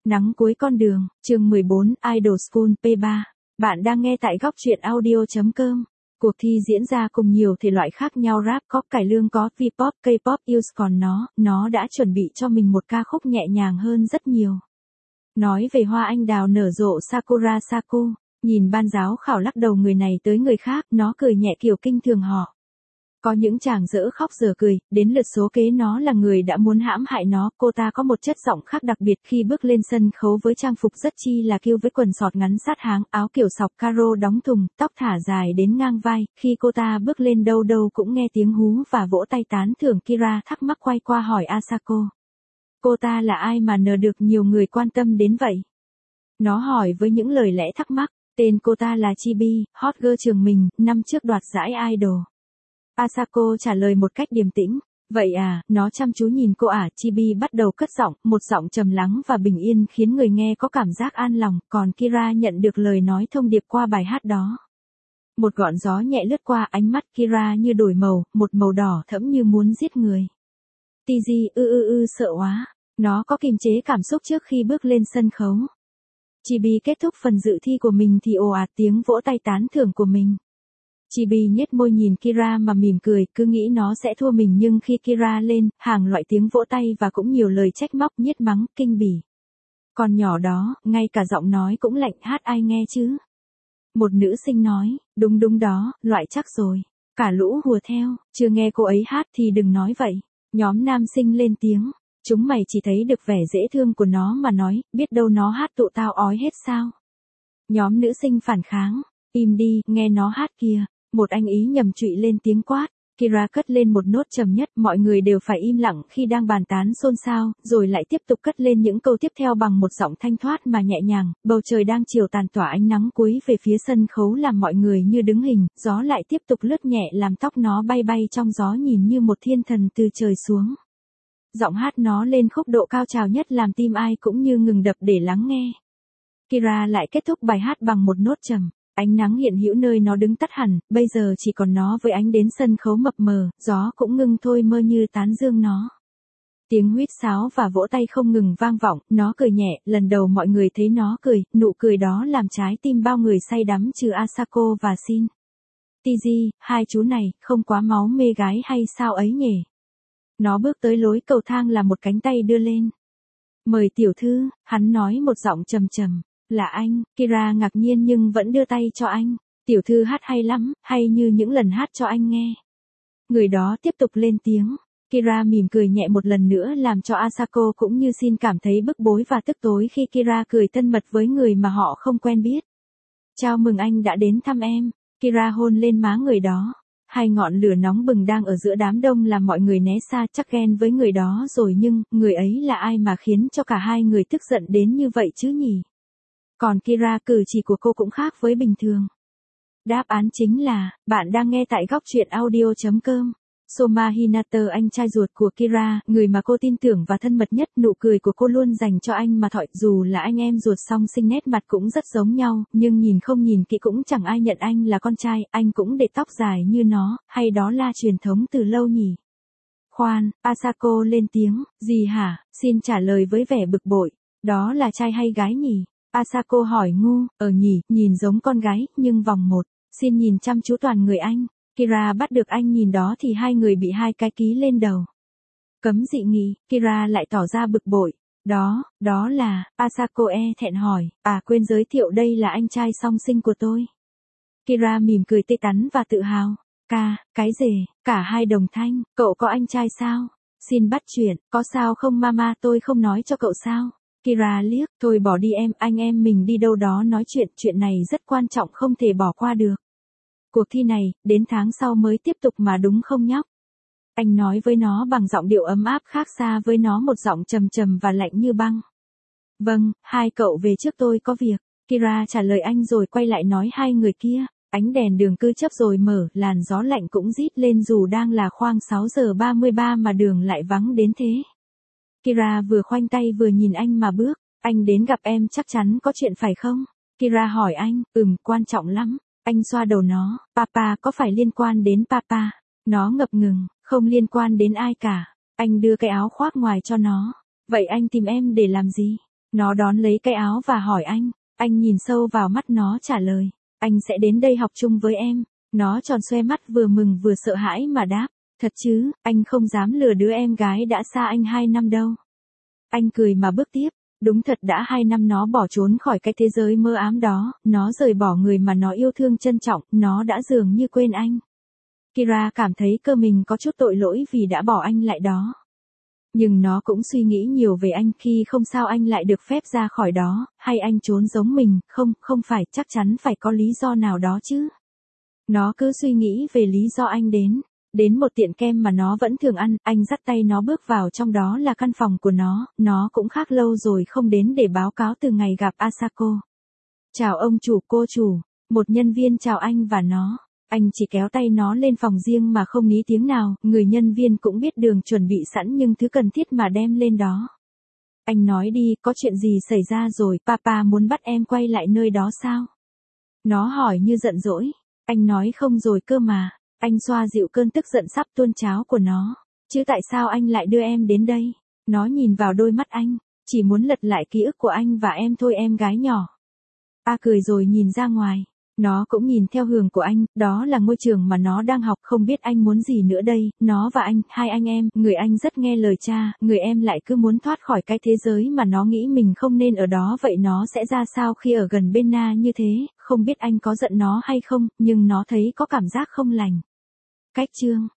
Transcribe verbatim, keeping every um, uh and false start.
Nắng cuối con đường, chương mười bốn, Idol School P ba. Bạn đang nghe tại góc truyện audio chấm com. Cuộc thi diễn ra cùng nhiều thể loại khác nhau, rap có, cải lương có, V-pop, K-pop, use còn nó, nó đã chuẩn bị cho mình một ca khúc nhẹ nhàng hơn rất nhiều. Nói về hoa anh đào nở rộ Sakura Saku, nhìn ban giám khảo lắc đầu người này tới người khác, nó cười nhẹ kiểu kinh thường họ. Có những chàng dở khóc dở cười, đến lượt số kế nó là người đã muốn hãm hại nó. Cô ta có một chất giọng khác đặc biệt khi bước lên sân khấu với trang phục rất chi là kiêu, với quần sọt ngắn sát háng, áo kiểu sọc caro đóng thùng, tóc thả dài đến ngang vai. Khi cô ta bước lên đâu đâu cũng nghe tiếng hú và vỗ tay tán thưởng. Kira thắc mắc quay qua hỏi Asako. Cô ta là ai mà nờ được nhiều người quan tâm đến vậy? Nó hỏi với những lời lẽ thắc mắc. Tên cô ta là Chibi, hot girl trường mình, năm trước đoạt giải idol. Asako trả lời một cách điềm tĩnh. Vậy à, nó chăm chú nhìn cô ả. Chibi bắt đầu cất giọng, một giọng trầm lắng và bình yên khiến người nghe có cảm giác an lòng, còn Kira nhận được lời nói thông điệp qua bài hát đó. Một gọn gió nhẹ lướt qua, ánh mắt Kira như đổi màu, một màu đỏ thẫm như muốn giết người. Tiji ư ư ư sợ quá. Nó có kiềm chế cảm xúc trước khi bước lên sân khấu. Chibi kết thúc phần dự thi của mình thì ồ ạt tiếng vỗ tay tán thưởng của mình. Chibi nhếch môi nhìn Kira mà mỉm cười, cứ nghĩ nó sẽ thua mình, nhưng khi Kira lên, hàng loại tiếng vỗ tay và cũng nhiều lời trách móc, nhiếc mắng, kinh bỉ. Con nhỏ đó, ngay cả giọng nói cũng lạnh, hát ai nghe chứ? Một nữ sinh nói, đúng đúng đó, loại chắc rồi. Cả lũ hùa theo, chưa nghe cô ấy hát thì đừng nói vậy. Nhóm nam sinh lên tiếng, chúng mày chỉ thấy được vẻ dễ thương của nó mà nói, biết đâu nó hát tụi tao ói hết sao? Nhóm nữ sinh phản kháng, im đi, nghe nó hát kìa. Một anh ý nhầm trụy lên tiếng quát. Kira cất lên một nốt trầm nhất, mọi người đều phải im lặng khi đang bàn tán xôn xao, rồi lại tiếp tục cất lên những câu tiếp theo bằng một giọng thanh thoát mà nhẹ nhàng. Bầu trời đang chiều tàn tỏa ánh nắng cuối về phía sân khấu làm mọi người như đứng hình, gió lại tiếp tục lướt nhẹ làm tóc nó bay bay trong gió, nhìn như một thiên thần từ trời xuống. Giọng hát nó lên khúc độ cao trào nhất làm tim ai cũng như ngừng đập để lắng nghe. Kira lại kết thúc bài hát bằng một nốt trầm. Ánh nắng hiện hữu nơi nó đứng tắt hẳn, bây giờ chỉ còn nó với ánh đến sân khấu mập mờ, gió cũng ngưng thôi mơ như tán dương nó. Tiếng huýt sáo và vỗ tay không ngừng vang vọng, nó cười nhẹ, lần đầu mọi người thấy nó cười, nụ cười đó làm trái tim bao người say đắm trừ Asako và Shin. Tiji, hai chú này, không quá máu mê gái hay sao ấy nhỉ? Nó bước tới lối cầu thang là một cánh tay đưa lên. Mời tiểu thư, hắn nói một giọng trầm trầm. Là anh. Kira ngạc nhiên nhưng vẫn đưa tay cho anh. Tiểu thư hát hay lắm, hay như những lần hát cho anh nghe. Người đó tiếp tục lên tiếng. Kira mỉm cười nhẹ một lần nữa làm cho Asako cũng như Shin cảm thấy bức bối và tức tối khi Kira cười thân mật với người mà họ không quen biết. Chào mừng anh đã đến thăm em. Kira hôn lên má người đó. Hai ngọn lửa nóng bừng đang ở giữa đám đông làm mọi người né xa, chắc ghen với người đó rồi, nhưng người ấy là ai mà khiến cho cả hai người tức giận đến như vậy chứ nhỉ? Còn Kira, cử chỉ của cô cũng khác với bình thường. Đáp án chính là, bạn đang nghe tại góc truyện audio chấm com. Soma Hinata, anh trai ruột của Kira, người mà cô tin tưởng và thân mật nhất, nụ cười của cô luôn dành cho anh mà thọi, dù là anh em ruột song sinh nét mặt cũng rất giống nhau, nhưng nhìn không nhìn kỹ cũng chẳng ai nhận anh là con trai, anh cũng để tóc dài như nó, hay đó là truyền thống từ lâu nhỉ? Khoan, Asako lên tiếng, gì hả? Xin trả lời với vẻ bực bội, đó là trai hay gái nhỉ? Asako hỏi ngu, ờ nhỉ, nhìn giống con gái, nhưng vòng một. Xin nhìn chăm chú toàn người anh. Kira bắt được anh nhìn đó thì hai người bị hai cái ký lên đầu. Cấm dị nghị, Kira lại tỏ ra bực bội. Đó, đó là, Asako e thẹn hỏi, à quên giới thiệu đây là anh trai song sinh của tôi. Kira mỉm cười tươi tắn và tự hào. Ca, cái gì, cả hai đồng thanh, cậu có anh trai sao? Xin bắt chuyện, có sao không mama, tôi không nói cho cậu sao? Kira liếc, thôi bỏ đi em, anh em mình đi đâu đó nói chuyện, chuyện này rất quan trọng không thể bỏ qua được. Cuộc thi này, đến tháng sau mới tiếp tục mà đúng không nhóc? Anh nói với nó bằng giọng điệu ấm áp khác xa với nó một giọng trầm trầm và lạnh như băng. Vâng, hai cậu về trước tôi có việc. Kira trả lời anh rồi quay lại nói hai người kia. Ánh đèn đường cứ chớp rồi mở, làn gió lạnh cũng rít lên dù đang là khoang sáu giờ ba mươi ba mà đường lại vắng đến thế. Kira vừa khoanh tay vừa nhìn anh mà bước. Anh đến gặp em chắc chắn có chuyện phải không? Kira hỏi anh, ừm, quan trọng lắm. Anh xoa đầu nó, papa có phải liên quan đến papa? Nó ngập ngừng, không liên quan đến ai cả. Anh đưa cái áo khoác ngoài cho nó. Vậy anh tìm em để làm gì? Nó đón lấy cái áo và hỏi anh, anh nhìn sâu vào mắt nó trả lời, anh sẽ đến đây học chung với em. Nó tròn xoe mắt vừa mừng vừa sợ hãi mà đáp, thật chứ, anh không dám lừa đứa em gái đã xa anh hai năm đâu. Anh cười mà bước tiếp, đúng thật đã hai năm nó bỏ trốn khỏi cái thế giới mơ ám đó, nó rời bỏ người mà nó yêu thương trân trọng, nó đã dường như quên anh. Kira cảm thấy cơ mình có chút tội lỗi vì đã bỏ anh lại đó. Nhưng nó cũng suy nghĩ nhiều về anh khi không sao anh lại được phép ra khỏi đó, hay anh trốn giống mình, không, không phải, chắc chắn phải có lý do nào đó chứ. Nó cứ suy nghĩ về lý do anh đến. Đến một tiệm kem mà nó vẫn thường ăn, anh dắt tay nó bước vào trong đó là căn phòng của nó, nó cũng khác lâu rồi không đến để báo cáo từ ngày gặp Asako. Chào ông chủ, cô chủ, một nhân viên chào anh và nó. Anh chỉ kéo tay nó lên phòng riêng mà không ní tiếng nào, người nhân viên cũng biết đường chuẩn bị sẵn nhưng thứ cần thiết mà đem lên đó. Anh nói đi, có chuyện gì xảy ra rồi, papa muốn bắt em quay lại nơi đó sao? Nó hỏi như giận dỗi. Anh nói không rồi cơ mà. Anh xoa dịu cơn tức giận sắp tuôn tráo của nó. Chứ tại sao anh lại đưa em đến đây? Nó nhìn vào đôi mắt anh, chỉ muốn lật lại ký ức của anh và em thôi em gái nhỏ. A cười rồi nhìn ra ngoài. Nó cũng nhìn theo hướng của anh, đó là ngôi trường mà nó đang học, không biết anh muốn gì nữa đây, nó và anh, hai anh em, người anh rất nghe lời cha, người em lại cứ muốn thoát khỏi cái thế giới mà nó nghĩ mình không nên ở đó, vậy nó sẽ ra sao khi ở gần bên Na như thế, không biết anh có giận nó hay không, nhưng nó thấy có cảm giác không lành. Cách chương